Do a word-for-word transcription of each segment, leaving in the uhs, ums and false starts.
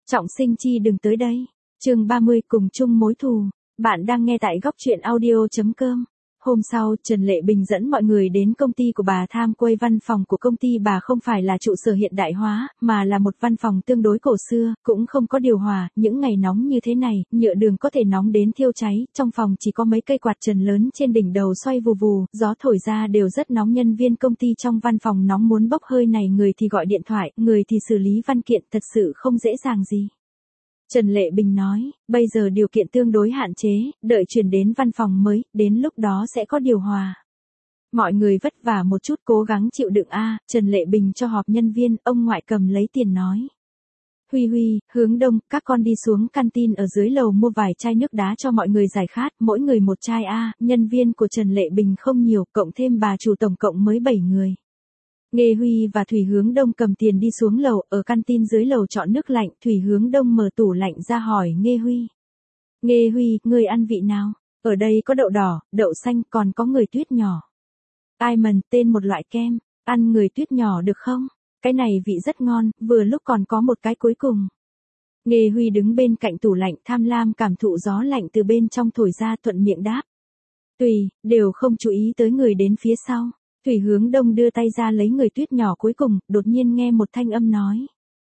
Trọng Sinh chi đừng tới đây. Chương ba mươi cùng chung mối thù. Bạn đang nghe tại góc truyện audio chấm com. Hôm sau, Trần Lệ Bình dẫn mọi người đến công ty của bà tham quay. Văn phòng của công ty bà không phải là trụ sở hiện đại hóa, mà là một văn phòng tương đối cổ xưa, cũng không có điều hòa. Những ngày nóng như thế này, nhựa đường có thể nóng đến thiêu cháy. Trong phòng chỉ có mấy cây quạt trần lớn trên đỉnh đầu xoay vù vù, gió thổi ra đều rất nóng. Nhân viên công ty trong văn phòng nóng muốn bốc hơi này, người thì gọi điện thoại, người thì xử lý văn kiện, thật sự không dễ dàng gì. Trần Lệ Bình nói, bây giờ điều kiện tương đối hạn chế, đợi chuyển đến văn phòng mới, đến lúc đó sẽ có điều hòa. Mọi người vất vả một chút, cố gắng chịu đựng a. Trần Lệ Bình cho họp nhân viên, ông ngoại cầm lấy tiền nói. Huy Huy, Hướng Đông, các con đi xuống canteen ở dưới lầu mua vài chai nước đá cho mọi người giải khát, mỗi người một chai a. Nhân viên của Trần Lệ Bình không nhiều, cộng thêm bà chủ tổng cộng mới bảy người. Nghê Huy và Thủy Hướng Đông cầm tiền đi xuống lầu, ở canteen dưới lầu chọn nước lạnh. Thủy Hướng Đông mở tủ lạnh ra hỏi Nghê Huy. Nghê Huy, người ăn vị nào? Ở đây có đậu đỏ, đậu xanh, còn có người tuyết nhỏ. Almond, tên một loại kem. Ăn người tuyết nhỏ được không? Cái này vị rất ngon, vừa lúc còn có một cái cuối cùng. Nghê Huy đứng bên cạnh tủ lạnh tham lam cảm thụ gió lạnh từ bên trong thổi ra, thuận miệng đáp. Tùy, đều không chú ý tới người đến phía sau. Thủy Hướng Đông đưa tay ra lấy người tuyết nhỏ cuối cùng, đột nhiên nghe một thanh âm nói.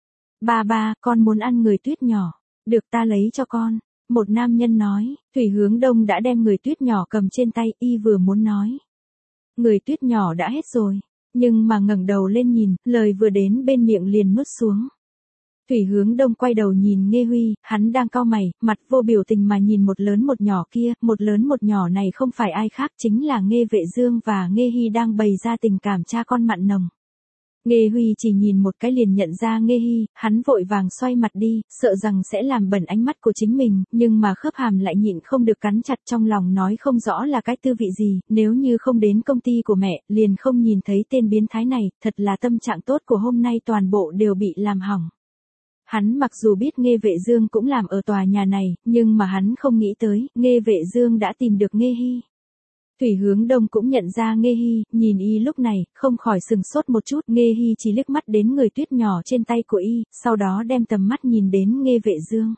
Ba ba, con muốn ăn người tuyết nhỏ. Được, ta lấy cho con. Một nam nhân nói. Thủy Hướng Đông đã đem người tuyết nhỏ cầm trên tay, y vừa muốn nói. Người tuyết nhỏ đã hết rồi. Nhưng mà ngẩng đầu lên nhìn, lời vừa đến bên miệng liền nuốt xuống. Thủy Hướng Đông quay đầu nhìn Nghê Huy, hắn đang cau mày, mặt vô biểu tình mà nhìn một lớn một nhỏ kia. Một lớn một nhỏ này không phải ai khác, chính là Nghê Vệ Dương và Nghê Hy đang bày ra tình cảm cha con mặn nồng. Nghê Huy chỉ nhìn một cái liền nhận ra Nghê Hy, hắn vội vàng xoay mặt đi, sợ rằng sẽ làm bẩn ánh mắt của chính mình, nhưng mà khớp hàm lại nhịn không được cắn chặt, trong lòng nói không rõ là cái tư vị gì. Nếu như không đến công ty của mẹ, liền không nhìn thấy tên biến thái này, thật là tâm trạng tốt của hôm nay toàn bộ đều bị làm hỏng. Hắn mặc dù biết Nghê Vệ Dương cũng làm ở tòa nhà này, nhưng mà hắn không nghĩ tới, Nghê Vệ Dương đã tìm được Nghê Hy. Thủy Hướng Đông cũng nhận ra Nghê Hy, nhìn y lúc này, không khỏi sừng sốt một chút. Nghê Hy chỉ liếc mắt đến người tuyết nhỏ trên tay của y, sau đó đem tầm mắt nhìn đến Nghê Vệ Dương.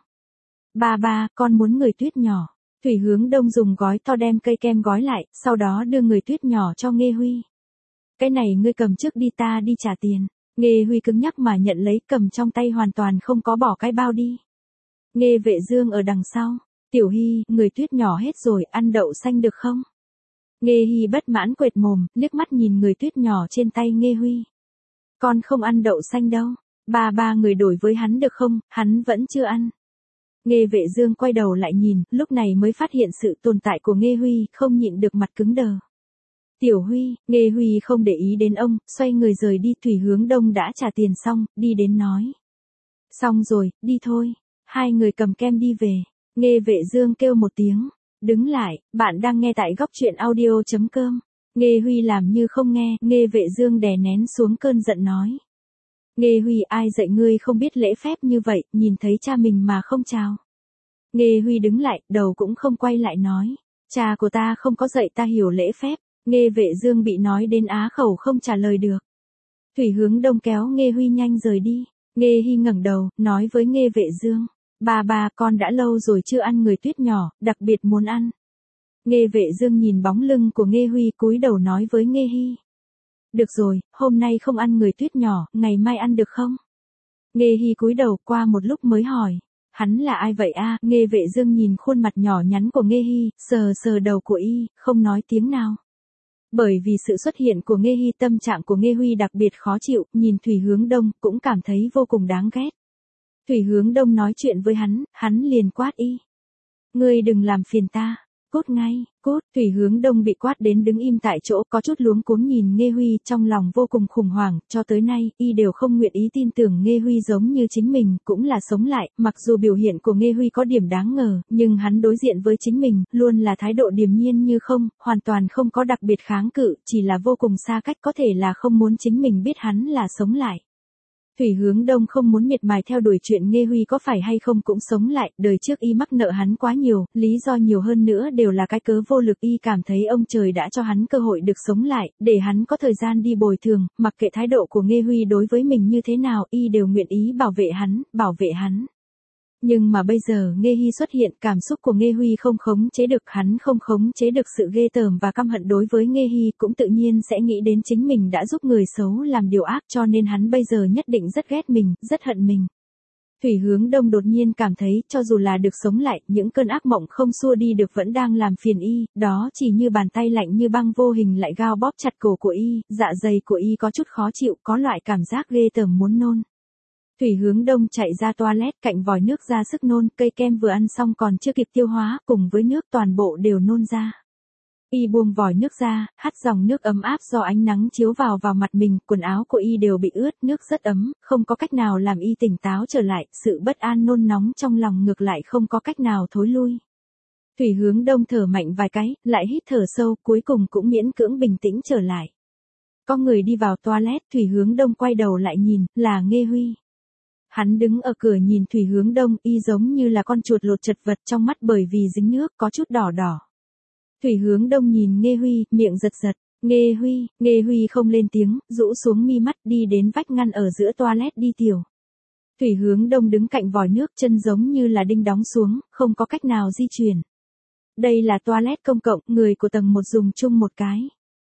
Ba ba, con muốn người tuyết nhỏ. Thủy Hướng Đông dùng gói to đem cây kem gói lại, sau đó đưa người tuyết nhỏ cho Nghê Huy. Cái này ngươi cầm trước đi, ta đi trả tiền. Nghê Huy cứng nhắc mà nhận lấy, cầm trong tay hoàn toàn không có bỏ cái bao đi. Nghê Vệ Dương ở đằng sau. Tiểu Hy, người tuyết nhỏ hết rồi, ăn đậu xanh được không? Nghê Hy bất mãn quệt mồm, liếc mắt nhìn người tuyết nhỏ trên tay Nghê Huy. Con không ăn đậu xanh đâu. Ba ba người đổi với hắn được không, hắn vẫn chưa ăn. Nghê Vệ Dương quay đầu lại nhìn, lúc này mới phát hiện sự tồn tại của Nghê Huy, không nhịn được mặt cứng đờ. Tiểu Huy, Nghê Huy không để ý đến ông, xoay người rời đi. Thủy Hướng Đông đã trả tiền xong, đi đến nói. Xong rồi, đi thôi. Hai người cầm kem đi về. Nghê Vệ Dương kêu một tiếng. Đứng lại, bạn đang nghe tại góc truyện audio chấm com. Nghê Huy làm như không nghe, Nghê Vệ Dương đè nén xuống cơn giận nói. Nghê Huy, ai dạy ngươi không biết lễ phép như vậy, nhìn thấy cha mình mà không chào. Nghê Huy đứng lại, đầu cũng không quay lại nói. Cha của ta không có dạy ta hiểu lễ phép. Nghê Vệ Dương bị nói đến á khẩu không trả lời được. Thủy Hướng Đông kéo Nghê Huy nhanh rời đi. Nghê Hy ngẩng đầu, nói với Nghê Vệ Dương. Ba ba, con đã lâu rồi chưa ăn người tuyết nhỏ, đặc biệt muốn ăn. Nghê Vệ Dương nhìn bóng lưng của Nghê Huy, cúi đầu nói với Nghê Hy. Được rồi, hôm nay không ăn người tuyết nhỏ, ngày mai ăn được không? Nghê Hy cúi đầu, qua một lúc mới hỏi. Hắn là ai vậy a? Nghê Vệ Dương nhìn khuôn mặt nhỏ nhắn của Nghê Hy, sờ sờ đầu của y, không nói tiếng nào. Bởi vì sự xuất hiện của Nghê Hy, tâm trạng của Nghê Huy đặc biệt khó chịu, nhìn Thủy Hướng Đông, cũng cảm thấy vô cùng đáng ghét. Thủy Hướng Đông nói chuyện với hắn, hắn liền quát y. Ngươi đừng làm phiền ta, cút ngay, cút. Thủy Hướng Đông bị quát đến đứng im tại chỗ, có chút luống cuống nhìn Nghê Huy, trong lòng vô cùng khủng hoảng, cho tới nay, y đều không nguyện ý tin tưởng Nghê Huy giống như chính mình, cũng là sống lại, mặc dù biểu hiện của Nghê Huy có điểm đáng ngờ, nhưng hắn đối diện với chính mình, luôn là thái độ điềm nhiên như không, hoàn toàn không có đặc biệt kháng cự, chỉ là vô cùng xa cách, có thể là không muốn chính mình biết hắn là sống lại. Thủy Hướng Đông không muốn miệt mài theo đuổi chuyện Nghê Huy có phải hay không cũng sống lại, đời trước y mắc nợ hắn quá nhiều, lý do nhiều hơn nữa đều là cái cớ vô lực, y cảm thấy ông trời đã cho hắn cơ hội được sống lại, để hắn có thời gian đi bồi thường, mặc kệ thái độ của Nghê Huy đối với mình như thế nào, y đều nguyện ý bảo vệ hắn, bảo vệ hắn. Nhưng mà bây giờ Nghê Hi xuất hiện, cảm xúc của Nghê Huy không khống chế được, hắn không khống chế được sự ghê tởm và căm hận đối với Nghê Hi, cũng tự nhiên sẽ nghĩ đến chính mình đã giúp người xấu làm điều ác, cho nên hắn bây giờ nhất định rất ghét mình, rất hận mình. Thủy Hướng Đông đột nhiên cảm thấy, cho dù là được sống lại, những cơn ác mộng không xua đi được vẫn đang làm phiền y, đó chỉ như bàn tay lạnh như băng vô hình lại gao bóp chặt cổ của y, dạ dày của y có chút khó chịu, có loại cảm giác ghê tởm muốn nôn. Thủy Hướng Đông chạy ra toilet, cạnh vòi nước ra sức nôn, cây kem vừa ăn xong còn chưa kịp tiêu hóa, cùng với nước toàn bộ đều nôn ra. Y buông vòi nước ra, hắt dòng nước ấm áp do ánh nắng chiếu vào vào mặt mình, quần áo của y đều bị ướt, nước rất ấm, không có cách nào làm y tỉnh táo trở lại, sự bất an nôn nóng trong lòng ngược lại không có cách nào thối lui. Thủy Hướng Đông thở mạnh vài cái, lại hít thở sâu, cuối cùng cũng miễn cưỡng bình tĩnh trở lại. Có người đi vào toilet, Thủy Hướng Đông quay đầu lại nhìn, là Nghê Huy. Hắn đứng ở cửa nhìn Thủy Hướng Đông, y giống như là con chuột lột chật vật trong mắt bởi vì dính nước, có chút đỏ đỏ. Thủy Hướng Đông nhìn Nghê Huy, miệng giật giật, Nghê Huy, Nghê Huy không lên tiếng, rũ xuống mi mắt đi đến vách ngăn ở giữa toilet đi tiểu. Thủy Hướng Đông đứng cạnh vòi nước, chân giống như là đinh đóng xuống, không có cách nào di chuyển. Đây là toilet công cộng, người của tầng một dùng chung một cái.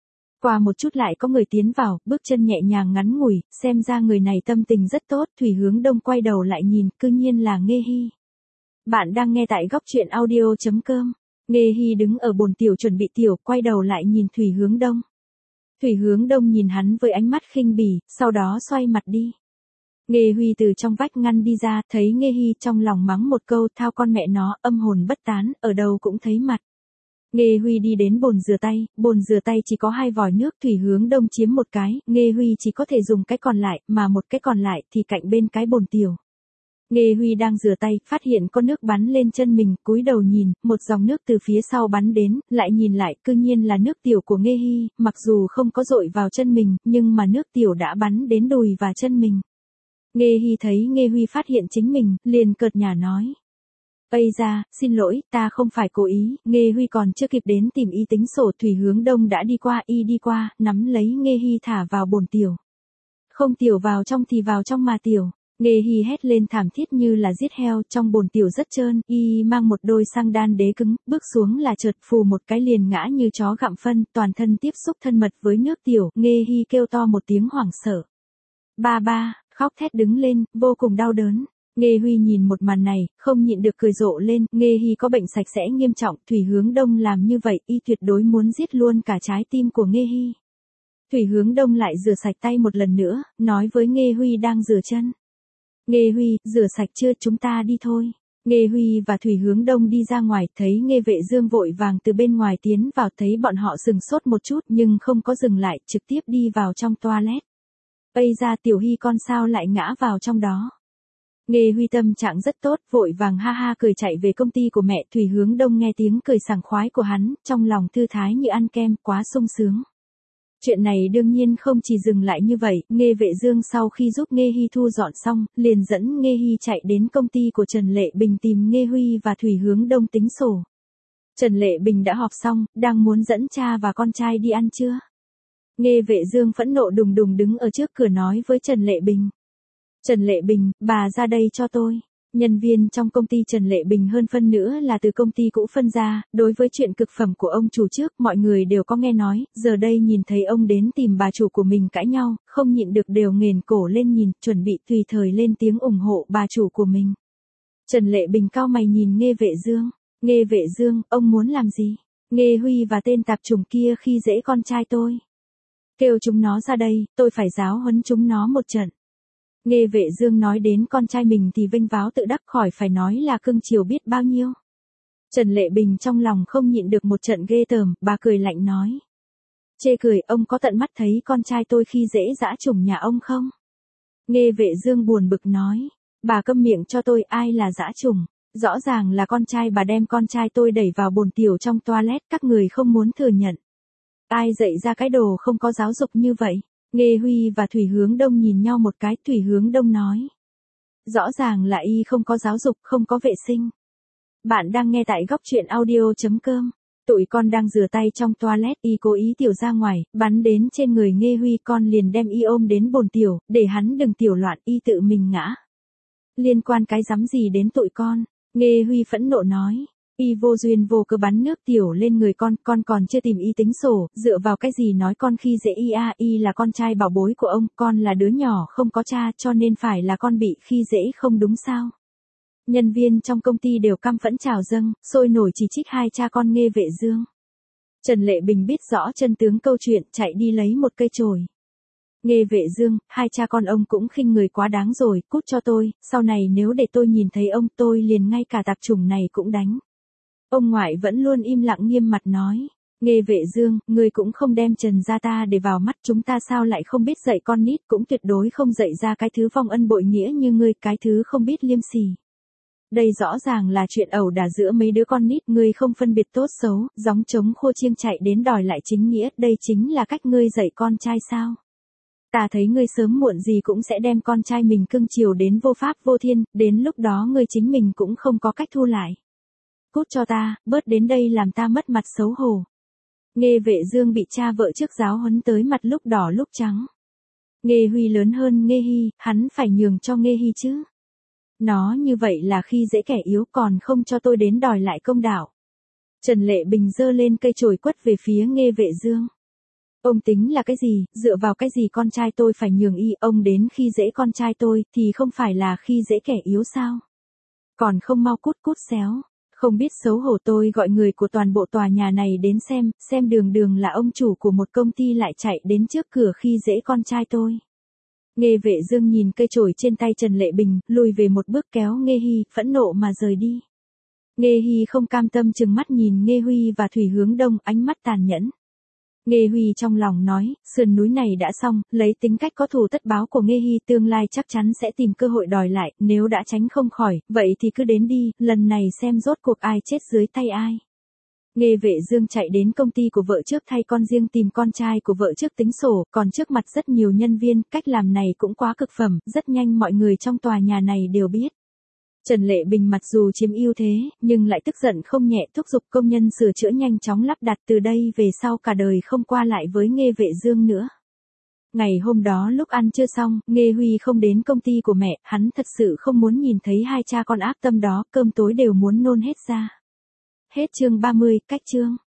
Qua một chút lại có người tiến vào, bước chân nhẹ nhàng ngắn ngủi, xem ra người này tâm tình rất tốt, Thủy Hướng Đông quay đầu lại nhìn, cư nhiên là Nghê Hi. Bạn đang nghe tại góc truyện audio chấm com. Nghê Hi đứng ở bồn tiểu chuẩn bị tiểu, quay đầu lại nhìn Thủy Hướng Đông. Thủy Hướng Đông nhìn hắn với ánh mắt khinh bỉ, sau đó xoay mặt đi. Nghê Huy từ trong vách ngăn đi ra, thấy Nghê Hi trong lòng mắng một câu, thao con mẹ nó, âm hồn bất tán, ở đâu cũng thấy mặt. Nghê Huy đi đến bồn rửa tay, bồn rửa tay chỉ có hai vòi nước, Thủy Hướng Đông chiếm một cái, Nghê Huy chỉ có thể dùng cái còn lại, mà một cái còn lại thì cạnh bên cái bồn tiểu. Nghê Huy đang rửa tay, phát hiện có nước bắn lên chân mình, cúi đầu nhìn, một dòng nước từ phía sau bắn đến, lại nhìn lại, cư nhiên là nước tiểu của Nghê Hi, mặc dù không có dội vào chân mình, nhưng mà nước tiểu đã bắn đến đùi và chân mình. Nghê Hi thấy Nghê Huy phát hiện chính mình, liền cợt nhả nói. Ây da, xin lỗi, ta không phải cố ý, Nghê Huy còn chưa kịp đến tìm y tính sổ, Thủy Hướng Đông đã đi qua, y đi qua, nắm lấy Nghê Hi thả vào bồn tiểu. Không tiểu vào trong thì vào trong mà tiểu. Nghê Hi hét lên thảm thiết như là giết heo, trong bồn tiểu rất trơn, y mang một đôi xăng đan đế cứng, bước xuống là chợt phù một cái liền ngã như chó gặm phân, toàn thân tiếp xúc thân mật với nước tiểu, Nghê Hi kêu to một tiếng hoảng sợ. Ba ba, khóc thét đứng lên, vô cùng đau đớn. Nghê Huy nhìn một màn này, không nhịn được cười rộ lên, Nghê Hi có bệnh sạch sẽ nghiêm trọng, Thủy Hướng Đông làm như vậy, y tuyệt đối muốn giết luôn cả trái tim của Nghê Hi. Thủy Hướng Đông lại rửa sạch tay một lần nữa, nói với Nghê Huy đang rửa chân. Nghê Huy, rửa sạch chưa, chúng ta đi thôi. Nghê Huy và Thủy Hướng Đông đi ra ngoài, thấy Nghê Vệ Dương vội vàng từ bên ngoài tiến vào, thấy bọn họ sừng sốt một chút nhưng không có dừng lại, trực tiếp đi vào trong toilet. Ây ra Tiểu Hy con sao lại ngã vào trong đó. Nghê Huy tâm trạng rất tốt, vội vàng ha ha cười chạy về công ty của mẹ. Thủy Hướng Đông nghe tiếng cười sảng khoái của hắn, trong lòng thư thái như ăn kem, quá sung sướng. Chuyện này đương nhiên không chỉ dừng lại như vậy, Nghê Vệ Dương sau khi giúp Nghê Hi thu dọn xong, liền dẫn Nghê Hi chạy đến công ty của Trần Lệ Bình tìm Nghê Huy và Thủy Hướng Đông tính sổ. Trần Lệ Bình đã họp xong, đang muốn dẫn cha và con trai đi ăn trưa. Nghê Vệ Dương phẫn nộ đùng đùng đứng ở trước cửa nói với Trần Lệ Bình. Trần Lệ Bình, bà ra đây cho tôi. Nhân viên trong công ty Trần Lệ Bình hơn phân nữa là từ công ty cũ phân ra, đối với chuyện cực phẩm của ông chủ trước mọi người đều có nghe nói, giờ đây nhìn thấy ông đến tìm bà chủ của mình cãi nhau, không nhịn được đều nghển cổ lên nhìn, chuẩn bị tùy thời lên tiếng ủng hộ bà chủ của mình. Trần Lệ Bình cau mày nhìn Nghê Vệ Dương, Nghê Vệ Dương, ông muốn làm gì? Nghê Huy và tên tạp chủng kia khi dễ con trai tôi. Kêu chúng nó ra đây, tôi phải giáo huấn chúng nó một trận. Nghê Vệ Dương nói đến con trai mình thì vênh váo tự đắc, khỏi phải nói là cưng chiều biết bao nhiêu. Trần Lệ Bình trong lòng không nhịn được một trận ghê tởm, bà cười lạnh nói. Chê cười, ông có tận mắt thấy con trai tôi khi dễ dã chủng nhà ông không? Nghê Vệ Dương buồn bực nói. Bà câm miệng cho tôi, ai là dã chủng? Rõ ràng là con trai bà đem con trai tôi đẩy vào bồn tiểu trong toilet, các người không muốn thừa nhận. Ai dạy ra cái đồ không có giáo dục như vậy? Nghê Huy và Thủy Hướng Đông nhìn nhau một cái, Thủy Hướng Đông nói. Rõ ràng là y không có giáo dục, không có vệ sinh. Bạn đang nghe tại góc truyện audio chấm com. Tụi con đang rửa tay trong toilet, y cố ý tiểu ra ngoài, bắn đến trên người Nghê Huy, con liền đem y ôm đến bồn tiểu, để hắn đừng tiểu loạn, y tự mình ngã. Liên quan cái rắm gì đến tụi con? Nghê Huy phẫn nộ nói. Y vô duyên vô cớ bắn nước tiểu lên người con, con còn chưa tìm y tính sổ, dựa vào cái gì nói con khi dễ y a, y là con trai bảo bối của ông, con là đứa nhỏ không có cha cho nên phải là con bị khi dễ không đúng sao? Nhân viên trong công ty đều căm phẫn trào dâng, sôi nổi chỉ trích hai cha con Nghê Vệ Dương. Trần Lệ Bình biết rõ chân tướng câu chuyện, chạy đi lấy một cây chổi. Nghê Vệ Dương, hai cha con ông cũng khinh người quá đáng rồi, cút cho tôi, sau này nếu để tôi nhìn thấy ông tôi liền ngay cả tạp chủng này cũng đánh. Ông ngoại vẫn luôn im lặng nghiêm mặt nói. Nghê Vệ Dương, ngươi cũng không đem Trần gia ta để vào mắt, chúng ta sao lại không biết dạy con nít, cũng tuyệt đối không dạy ra cái thứ vong ân bội nghĩa như ngươi, cái thứ không biết liêm sỉ. Đây rõ ràng là chuyện ẩu đả giữa mấy đứa con nít, ngươi không phân biệt tốt xấu, gióng trống khua chiêng chạy đến đòi lại chính nghĩa, đây chính là cách ngươi dạy con trai sao? Ta thấy ngươi sớm muộn gì cũng sẽ đem con trai mình cưng chiều đến vô pháp vô thiên, đến lúc đó ngươi chính mình cũng không có cách thu lại. Cút cho ta, bớt đến đây làm ta mất mặt xấu hổ. Nghê Vệ Dương bị cha vợ trước giáo huấn tới mặt lúc đỏ lúc trắng. Nghê Huy lớn hơn Nghê Hy, hắn phải nhường cho Nghê Hy chứ. Nó như vậy là khi dễ kẻ yếu, còn không cho tôi đến đòi lại công đạo. Trần Lệ Bình giơ lên cây chổi quất về phía Nghê Vệ Dương. Ông tính là cái gì, dựa vào cái gì con trai tôi phải nhường y, ông đến khi dễ con trai tôi thì không phải là khi dễ kẻ yếu sao? Còn không mau cút cút xéo. Không biết xấu hổ, tôi gọi người của toàn bộ tòa nhà này đến xem, xem đường đường là ông chủ của một công ty lại chạy đến trước cửa khi dễ con trai tôi. Nghê Vệ Dương nhìn cây chổi trên tay Trần Lệ Bình, lùi về một bước kéo Nghê Hy, phẫn nộ mà rời đi. Nghê Hy không cam tâm trừng mắt nhìn Nghê Huy và Thủy hướng đông, ánh mắt tàn nhẫn. Nghê Huy trong lòng nói, sườn núi này đã xong, lấy tính cách có thù tất báo của Nghê Hy tương lai chắc chắn sẽ tìm cơ hội đòi lại, nếu đã tránh không khỏi, vậy thì cứ đến đi, lần này xem rốt cuộc ai chết dưới tay ai. Nghê Vệ Dương chạy đến công ty của vợ trước thay con riêng tìm con trai của vợ trước tính sổ, còn trước mặt rất nhiều nhân viên, cách làm này cũng quá cực phẩm, rất nhanh mọi người trong tòa nhà này đều biết. Trần Lệ Bình mặc dù chiếm ưu thế, nhưng lại tức giận không nhẹ, thúc giục công nhân sửa chữa nhanh chóng lắp đặt, từ đây về sau cả đời không qua lại với Nghê Vệ Dương nữa. Ngày hôm đó lúc ăn trưa xong, Nghê Huy không đến công ty của mẹ, hắn thật sự không muốn nhìn thấy hai cha con ác tâm đó, cơm tối đều muốn nôn hết ra. Hết chương ba mươi, cách chương.